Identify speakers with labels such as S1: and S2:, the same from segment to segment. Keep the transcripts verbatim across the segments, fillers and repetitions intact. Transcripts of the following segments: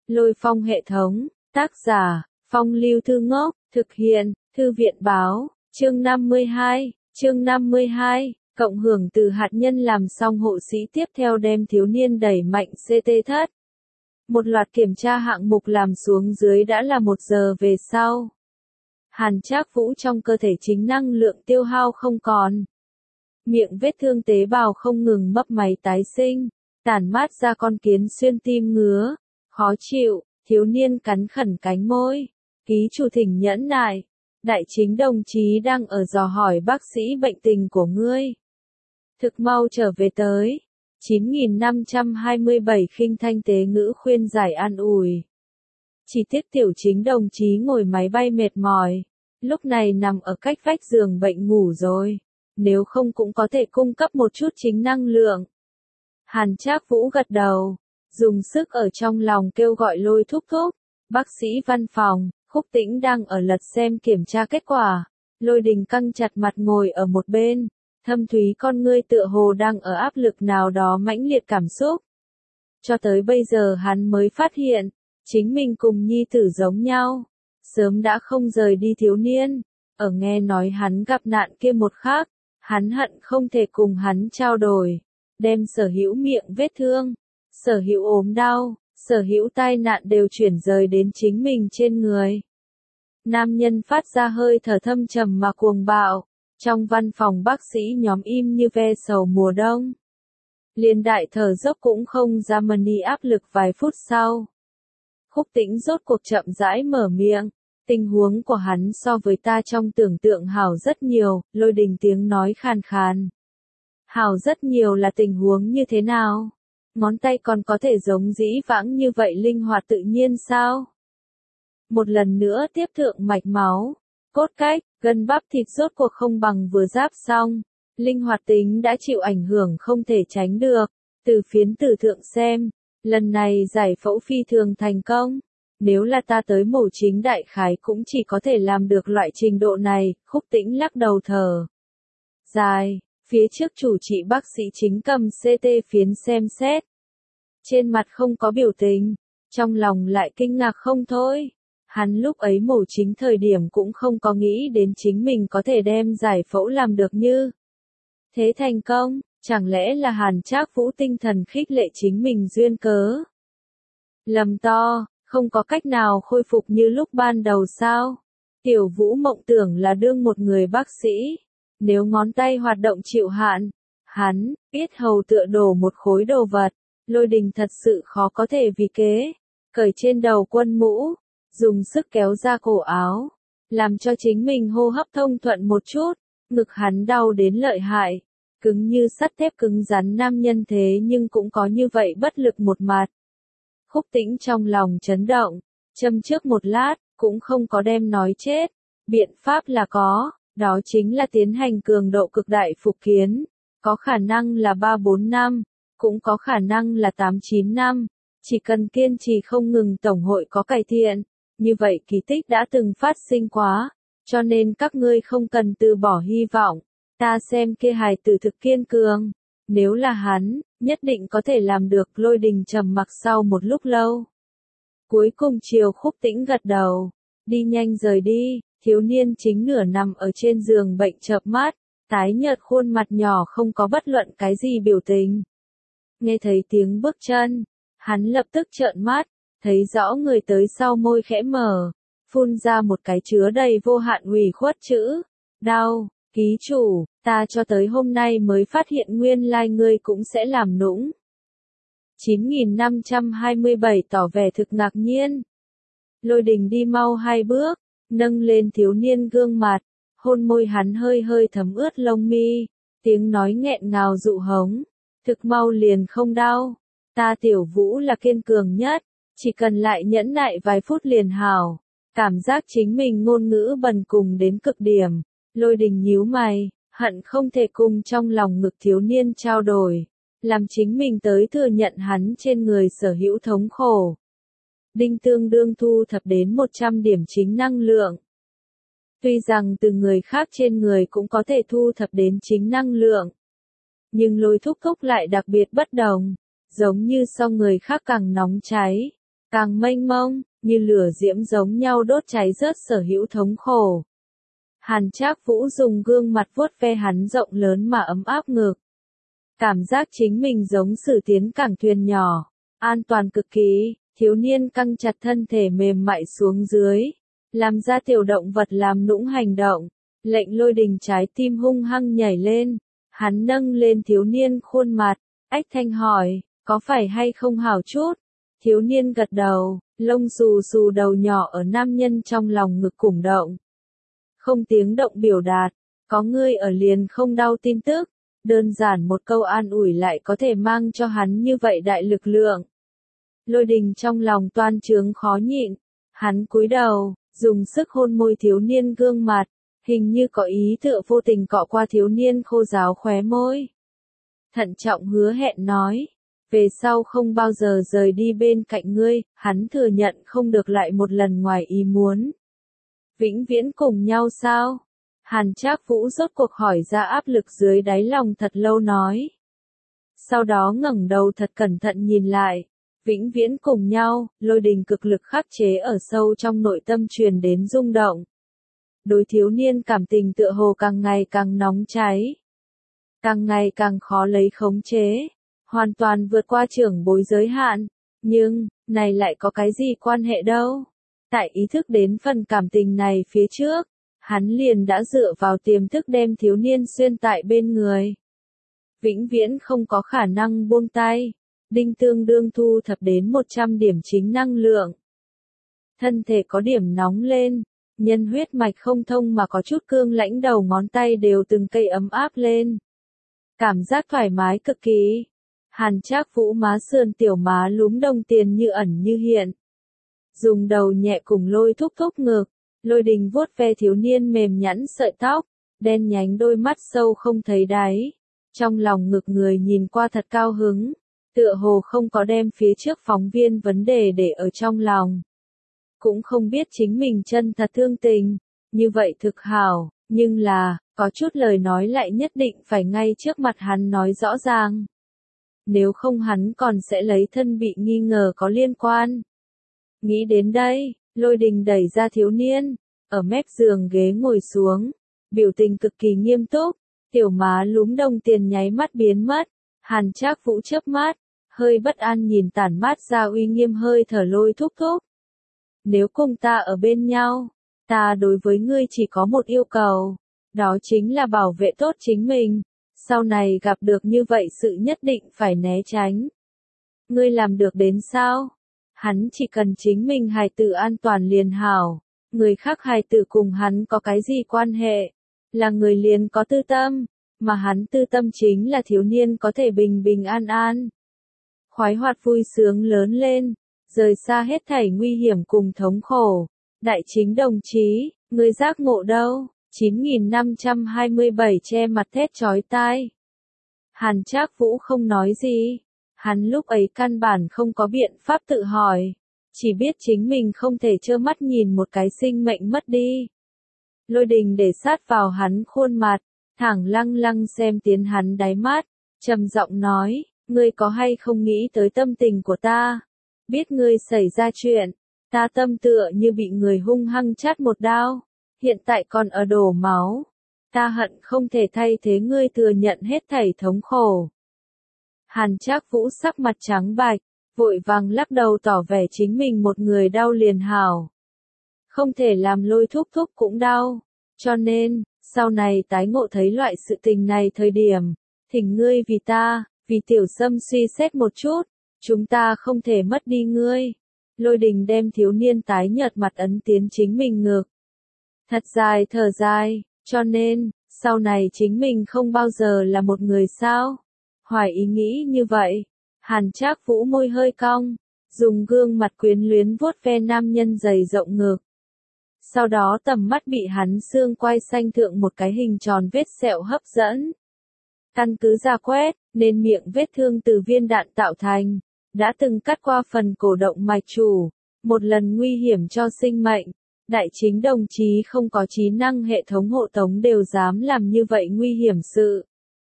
S1: Lôi Phong hệ thống, tác giả, Phong Lưu Thư Ngốc, thực hiện, Thư viện báo, chương năm mươi hai, chương năm mươi hai, cộng hưởng từ hạt nhân làm xong hộ sĩ tiếp theo đem thiếu niên đẩy mạnh xê tê thất. Một loạt kiểm tra hạng mục làm xuống dưới đã là một giờ về sau. Hàn Trác Vũ trong cơ thể chính năng lượng tiêu hao không còn. Miệng vết thương tế bào không ngừng mấp máy tái sinh, tản mát ra con kiến xuyên tim ngứa, khó chịu, thiếu niên cắn khẩn cánh môi. Ký chủ thỉnh nhẫn nại, đại chính đồng chí đang ở dò hỏi bác sĩ bệnh tình của ngươi. Thực mau trở về tới. chín nghìn năm trăm hai mươi bảy khinh thanh tế ngữ khuyên giải an ủi. Chỉ tiếc tiểu chính đồng chí ngồi máy bay mệt mỏi, lúc này nằm ở cách vách giường bệnh ngủ rồi, nếu không cũng có thể cung cấp một chút chính năng lượng. Hàn Trác Vũ gật đầu, dùng sức ở trong lòng kêu gọi Lôi thúc thúc. Bác sĩ văn phòng, Khúc Tĩnh đang ở lật xem kiểm tra kết quả. Lôi Đình căng chặt mặt ngồi ở một bên, thâm thúy con ngươi tựa hồ đang ở áp lực nào đó mãnh liệt cảm xúc. Cho tới bây giờ hắn mới phát hiện, chính mình cùng nhi tử giống nhau, sớm đã không rời đi thiếu niên. Ở nghe nói hắn gặp nạn kia một khắc, hắn hận không thể cùng hắn trao đổi, đem sở hữu miệng vết thương, sở hữu ốm đau, sở hữu tai nạn đều chuyển rời đến chính mình trên người. Nam nhân phát ra hơi thở thâm trầm mà cuồng bạo, trong văn phòng bác sĩ nhóm im như ve sầu mùa đông. Liên đại thở dốc cũng không ra mani áp lực vài phút sau. Khúc Tĩnh rốt cuộc chậm rãi mở miệng, tình huống của hắn so với ta trong tưởng tượng hảo rất nhiều. Lôi Đình tiếng nói khàn khàn. Hảo rất nhiều là tình huống như thế nào? Ngón tay còn có thể giống dĩ vãng như vậy linh hoạt tự nhiên sao? Một lần nữa tiếp thượng mạch máu, cốt cách, gân bắp thịt rốt cuộc không bằng vừa giáp xong. Linh hoạt tính đã chịu ảnh hưởng không thể tránh được. Từ phiến tử thượng xem, lần này giải phẫu phi thường thành công. Nếu là ta tới mổ chính đại khái cũng chỉ có thể làm được loại trình độ này. Khúc Tĩnh lắc đầu thở dài, phía trước chủ trị bác sĩ chính cầm xê tê phiến xem xét. Trên mặt không có biểu tình, trong lòng lại kinh ngạc không thôi. Hắn lúc ấy mổ chính thời điểm cũng không có nghĩ đến chính mình có thể đem giải phẫu làm được như thế thành công, chẳng lẽ là Hàn Trác Vũ tinh thần khích lệ chính mình duyên cớ. Lầm to, không có cách nào khôi phục như lúc ban đầu sao? Tiểu Vũ mộng tưởng là đương một người bác sĩ, nếu ngón tay hoạt động chịu hạn, hắn, yết hầu tựa đổ một khối đồ vật. Lôi Đình thật sự khó có thể vì kế, cởi trên đầu quân mũ, dùng sức kéo ra cổ áo, làm cho chính mình hô hấp thông thuận một chút. Ngực hắn đau đến lợi hại, cứng như sắt thép cứng rắn nam nhân thế nhưng cũng có như vậy bất lực một mặt. Khúc Tĩnh trong lòng chấn động, châm trước một lát, cũng không có đem nói chết. Biện pháp là có, đó chính là tiến hành cường độ cực đại phục kiến, có khả năng là ba bốn năm, cũng có khả năng là tám chín năm, chỉ cần kiên trì không ngừng tổng hội có cải thiện. Như vậy kỳ tích đã từng phát sinh quá, cho nên các ngươi không cần từ bỏ hy vọng. Ta xem kia hài tử thực kiên cường, nếu là hắn, nhất định có thể làm được. Lôi Đình trầm mặc sau một lúc lâu. Cuối cùng chiều Khúc Tĩnh gật đầu, đi nhanh rời đi. Thiếu niên chính nửa nằm ở trên giường bệnh chợp mắt, tái nhợt khuôn mặt nhỏ không có bất luận cái gì biểu tình. Nghe thấy tiếng bước chân, hắn lập tức trợn mắt, thấy rõ người tới sau môi khẽ mở, phun ra một cái chứa đầy vô hạn ủy khuất chữ. Đau, ký chủ, ta cho tới hôm nay mới phát hiện nguyên lai ngươi cũng sẽ làm nũng. chín nghìn năm trăm hai mươi bảy tỏ vẻ thực ngạc nhiên. Lôi Đình đi mau hai bước, nâng lên thiếu niên gương mặt, hôn môi hắn hơi hơi thấm ướt lông mi, tiếng nói nghẹn ngào dụ hống. Thực mau liền không đau, ta Tiểu Vũ là kiên cường nhất, chỉ cần lại nhẫn nại vài phút liền hảo. Cảm giác chính mình ngôn ngữ bần cùng đến cực điểm, Lôi Đình nhíu mày, hận không thể cùng trong lòng ngực thiếu niên trao đổi, làm chính mình tới thừa nhận hắn trên người sở hữu thống khổ. Đinh tương đương thu thập đến một trăm điểm chính năng lượng. Tuy rằng từ người khác trên người cũng có thể thu thập đến chính năng lượng, nhưng Lôi thúc thúc lại đặc biệt bất đồng, giống như so người khác càng nóng cháy. càng mênh mông, như lửa diễm giống nhau đốt cháy rớt sở hữu thống khổ. Hàn Trác Vũ dùng gương mặt vuốt ve hắn rộng lớn mà ấm áp ngực. Cảm giác chính mình giống sử tiến cảng thuyền nhỏ, an toàn cực kỳ, thiếu niên căng chặt thân thể mềm mại xuống dưới, làm ra tiểu động vật làm nũng hành động, lệnh Lôi Đình trái tim hung hăng nhảy lên, hắn nâng lên thiếu niên khuôn mặt, ách thanh hỏi, có phải hay không hảo chút? Thiếu niên gật đầu, lông xù xù đầu nhỏ ở nam nhân trong lòng ngực cùng động. Không tiếng động biểu đạt, có ngươi ở liền không đau tin tức, đơn giản một câu an ủi lại có thể mang cho hắn như vậy đại lực lượng. Lôi Đình trong lòng toan trướng khó nhịn, hắn cúi đầu, dùng sức hôn môi thiếu niên gương mặt, hình như có ý tựa vô tình cọ qua thiếu niên khô ráo khóe môi. Thận trọng hứa hẹn nói, về sau không bao giờ rời đi bên cạnh ngươi, hắn thừa nhận không được lại một lần ngoài ý muốn. Vĩnh viễn cùng nhau sao? Hàn Trác Vũ rốt cuộc hỏi ra áp lực dưới đáy lòng thật lâu nói. Sau đó ngẩng đầu thật cẩn thận nhìn lại, vĩnh viễn cùng nhau, Lôi Đình cực lực khắc chế ở sâu trong nội tâm truyền đến rung động. Đối thiếu niên cảm tình tựa hồ càng ngày càng nóng cháy, càng ngày càng khó lấy khống chế, hoàn toàn vượt qua trưởng bối giới hạn, nhưng, này lại có cái gì quan hệ đâu. Tại ý thức đến phần cảm tình này phía trước, hắn liền đã dựa vào tiềm thức đem thiếu niên xuyên tại bên người. Vĩnh viễn không có khả năng buông tay, đinh tương đương thu thập đến một trăm điểm chính năng lượng. Thân thể có điểm nóng lên, nhân huyết mạch không thông mà có chút cương lãnh đầu ngón tay đều từng cây ấm áp lên. Cảm giác thoải mái cực kỳ. Hàn Trác Vũ má sườn tiểu má lúm đồng tiền như ẩn như hiện. Dùng đầu nhẹ cùng Lôi thúc thúc ngực, Lôi Đình vuốt ve thiếu niên mềm nhẵn sợi tóc, đen nhánh đôi mắt sâu không thấy đáy. Trong lòng ngực người nhìn qua thật cao hứng, tựa hồ không có đem phía trước phóng viên vấn đề để ở trong lòng. Cũng không biết chính mình chân thật thương tình, như vậy thực hảo, nhưng là, có chút lời nói lại nhất định phải ngay trước mặt hắn nói rõ ràng. Nếu không hắn còn sẽ lấy thân bị nghi ngờ có liên quan. Nghĩ đến đây, Lôi Đình đẩy ra thiếu niên, ở mép giường ghế ngồi xuống, biểu tình cực kỳ nghiêm túc, tiểu má lúm đồng tiền nháy mắt biến mất, Hàn Trác Vũ chớp mắt, hơi bất an nhìn tản mát ra uy nghiêm hơi thở Lôi thúc thúc. Nếu cùng ta ở bên nhau, ta đối với ngươi chỉ có một yêu cầu, đó chính là bảo vệ tốt chính mình, sau này gặp được như vậy sự nhất định phải né tránh. Ngươi làm được đến sao? Hắn chỉ cần chính mình hài tử an toàn liền hảo, người khác hài tử cùng hắn có cái gì quan hệ, là người liền có tư tâm, mà hắn tư tâm chính là thiếu niên có thể bình bình an an. Khoái hoạt vui sướng lớn lên, rời xa hết thảy nguy hiểm cùng thống khổ. Đại chính đồng chí, người giác ngộ đâu? chín nghìn năm trăm hai mươi bảy che mặt thét chói tai. Hàn Trác Vũ không nói gì. Hắn lúc ấy căn bản không có biện pháp tự hỏi. Chỉ biết chính mình không thể trơ mắt nhìn một cái sinh mệnh mất đi. Lôi Đình để sát vào hắn khuôn mặt, thẳng lăng lăng xem tiến hắn đáy mắt, trầm giọng nói, ngươi có hay không nghĩ tới tâm tình của ta? Biết ngươi xảy ra chuyện, ta tâm tựa như bị người hung hăng chát một đao, hiện tại còn ở đổ máu. Ta hận không thể thay thế ngươi thừa nhận hết thảy thống khổ. Hàn Trác Vũ sắc mặt trắng bạch, vội vàng lắc đầu tỏ vẻ chính mình một người đau liền hảo. Không thể làm Lôi thúc thúc cũng đau, cho nên, sau này tái ngộ thấy loại sự tình này thời điểm, thỉnh ngươi vì ta, vì tiểu Sâm suy xét một chút, chúng ta không thể mất đi ngươi. Lôi Đình đem thiếu niên tái nhợt mặt ấn tiến chính mình ngực. Thật dài thở dài, cho nên, sau này chính mình không bao giờ là một người sao? Hoài ý nghĩ như vậy, Hàn Trác Vũ môi hơi cong, dùng gương mặt quyến luyến vuốt ve nam nhân dày rộng ngực. Sau đó tầm mắt bị hắn xương quai xanh thượng một cái hình tròn vết sẹo hấp dẫn. Căn cứ ra quét, nên miệng vết thương từ viên đạn tạo thành, đã từng cắt qua phần cổ động mạch chủ, một lần nguy hiểm cho sinh mệnh. Đại chính đồng chí không có trí năng hệ thống hộ tống đều dám làm như vậy nguy hiểm sự.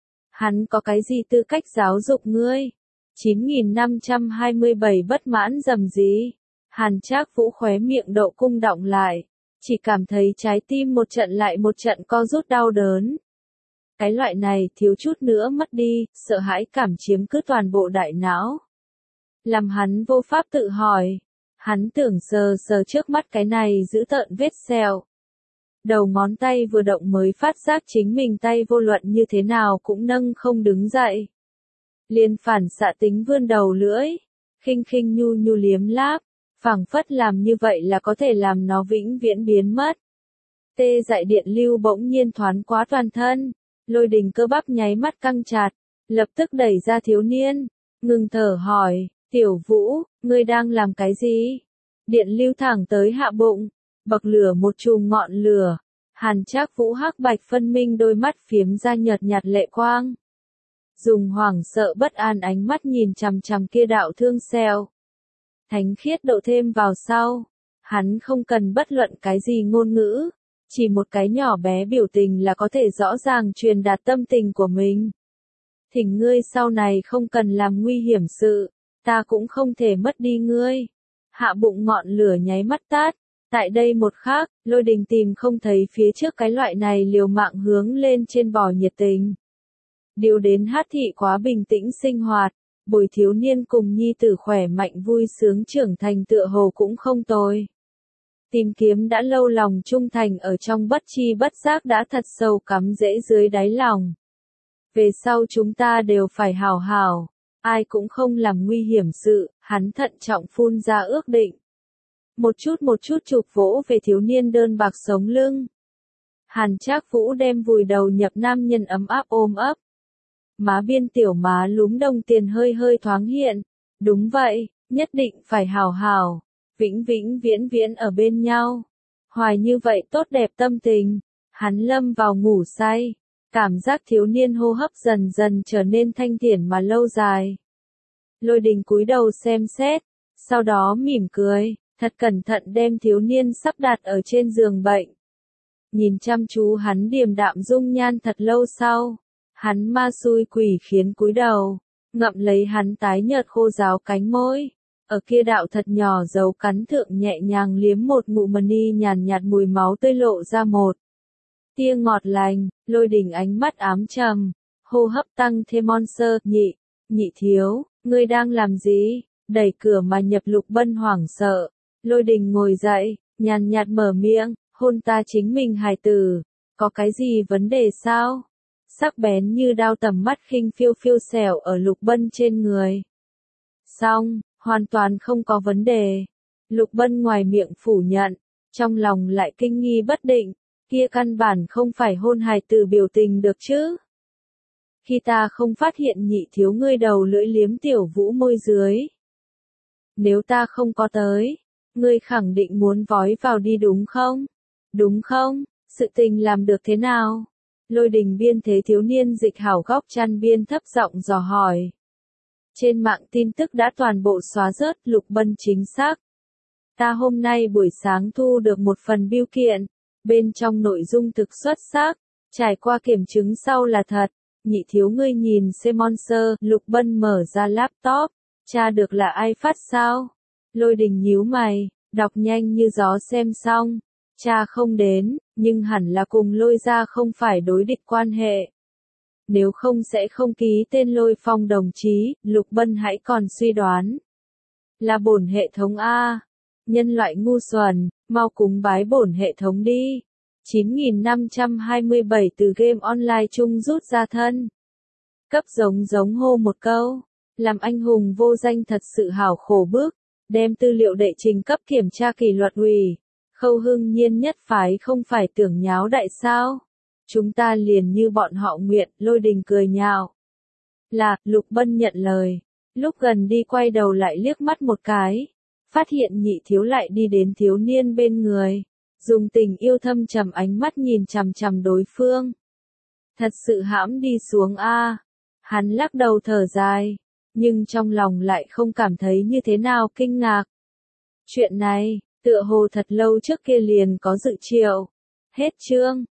S1: Hắn có cái gì tư cách giáo dục ngươi? chín nghìn năm trăm hai mươi bảy bất mãn dầm gì? Hàn Trác Vũ khóe miệng độ cung đọng lại, chỉ cảm thấy trái tim một trận lại một trận co rút đau đớn. Cái loại này thiếu chút nữa mất đi, sợ hãi cảm chiếm cứ toàn bộ đại não. Làm hắn vô pháp tự hỏi. Hắn tưởng sờ sờ trước mắt cái này giữ tợn vết sẹo. Đầu ngón tay vừa động mới phát giác chính mình tay vô luận như thế nào cũng nâng không đứng dậy. Liền phản xạ tính vươn đầu lưỡi, khinh khinh nhu nhu liếm láp, phảng phất làm như vậy là có thể làm nó vĩnh viễn biến mất. Tê dại điện lưu bỗng nhiên thoáng qua toàn thân, Lôi Đình cơ bắp nháy mắt căng chặt, lập tức đẩy ra thiếu niên, ngừng thở hỏi, Tiểu Vũ, ngươi đang làm cái gì? Điện lưu thẳng tới hạ bụng, bậc lửa một chùm ngọn lửa, Hàn Trác Vũ hắc bạch phân minh đôi mắt phiếm ra nhợt nhạt lệ quang. Dùng hoảng sợ bất an ánh mắt nhìn chằm chằm kia đạo thương xeo. Thánh khiết độ thêm vào sau, hắn không cần bất luận cái gì ngôn ngữ, chỉ một cái nhỏ bé biểu tình là có thể rõ ràng truyền đạt tâm tình của mình. Thỉnh ngươi sau này không cần làm nguy hiểm sự, ta cũng không thể mất đi ngươi. Hạ bụng ngọn lửa nháy mắt tát, tại đây một khắc, Lôi Đình tìm không thấy phía trước cái loại này liều mạng hướng lên trên bò nhiệt tình. Điều đến hát thị quá bình tĩnh sinh hoạt, Bồi thiếu niên cùng nhi tử khỏe mạnh vui sướng trưởng thành tựa hồ cũng không tồi. Tìm kiếm đã lâu lòng trung thành ở trong bất chi bất giác đã thật sâu cắm rễ dưới đáy lòng. Về sau chúng ta đều phải hào hào, ai cũng không làm nguy hiểm sự, hắn thận trọng phun ra ước định. Một chút một chút chụp vỗ về thiếu niên đơn bạc sống lưng. Hàn Trác Vũ đem vùi đầu nhập nam nhân ấm áp ôm ấp. Má biên tiểu má lúm đồng tiền hơi hơi thoáng hiện. Đúng vậy, nhất định phải hào hào, vĩnh vĩnh viễn viễn ở bên nhau. Hoài như vậy tốt đẹp tâm tình, hắn lâm vào ngủ say. Cảm giác thiếu niên hô hấp dần dần trở nên thanh thiển mà lâu dài. Lôi Đình cúi đầu xem xét, sau đó mỉm cười, thật cẩn thận đem thiếu niên sắp đặt ở trên giường bệnh. Nhìn chăm chú hắn điềm đạm dung nhan thật lâu sau, hắn ma xui quỷ khiến cúi đầu, ngậm lấy hắn tái nhợt khô ráo cánh môi, ở kia đạo thật nhỏ dấu cắn thượng nhẹ nhàng liếm một ngụm mani nhàn nhạt mùi máu tươi lộ ra một tia ngọt lành. Lôi Đình ánh mắt ám trầm, hô hấp tăng thêm monster, nhị, nhị thiếu, ngươi đang làm gì? Đẩy cửa mà nhập Lục Bân hoảng sợ. Lôi Đình ngồi dậy, nhàn nhạt mở miệng, hôn ta chính mình hài tử, có cái gì vấn đề sao? Sắc bén như đao tầm mắt khinh phiêu phiêu xẻo ở Lục Bân trên người. Xong, hoàn toàn không có vấn đề. Lục Bân ngoài miệng phủ nhận, trong lòng lại kinh nghi bất định, kia căn bản không phải hôn hài tử biểu tình được chứ. Khi ta không phát hiện nhị thiếu ngươi đầu lưỡi liếm Tiểu Vũ môi dưới. Nếu ta không có tới, ngươi khẳng định muốn vói vào đi đúng không? Đúng không? Sự tình làm được thế nào? Lôi Đình biên thế thiếu niên dịch hảo góc chăn biên thấp giọng dò hỏi. Trên mạng tin tức đã toàn bộ xóa rớt. Lục Bân chính xác. Ta hôm nay buổi sáng thu được một phần bưu kiện, bên trong nội dung thực xuất sắc, trải qua kiểm chứng sau là thật. Nhị thiếu ngươi nhìn xem monster. Lục Bân mở ra laptop, tra được là ai phát sao? Lôi Đình nhíu mày, đọc nhanh như gió xem xong, tra không đến, nhưng hẳn là cùng Lôi gia không phải đối địch quan hệ. Nếu không sẽ không ký tên Lôi Phong đồng chí. Lục Bân hãy còn suy đoán. Là bổn hệ thống A. Nhân loại ngu xuẩn, mau cúng bái bổn hệ thống đi. chín nghìn năm trăm hai mươi bảy từ game online chung rút ra thân. Cấp giống giống hô một câu. Làm anh hùng vô danh thật sự hảo khổ bức. Đem tư liệu đệ trình cấp kiểm tra kỷ luật ủy. Khâu Hưng Nhiên nhất phái không phải tưởng nháo đại sao. Chúng ta liền như bọn họ nguyện. Lôi Đình cười nhạo. Là, Lục Bân nhận lời. Lúc gần đi quay đầu lại liếc mắt một cái. Phát hiện nhị thiếu lại đi đến thiếu niên bên người. Dùng tình yêu thâm trầm ánh mắt nhìn chằm chằm đối phương. Thật sự hãm đi xuống a. Hắn lắc đầu thở dài, nhưng trong lòng lại không cảm thấy như thế nào kinh ngạc. Chuyện này, tựa hồ thật lâu trước kia liền có dự triệu. Hết chương.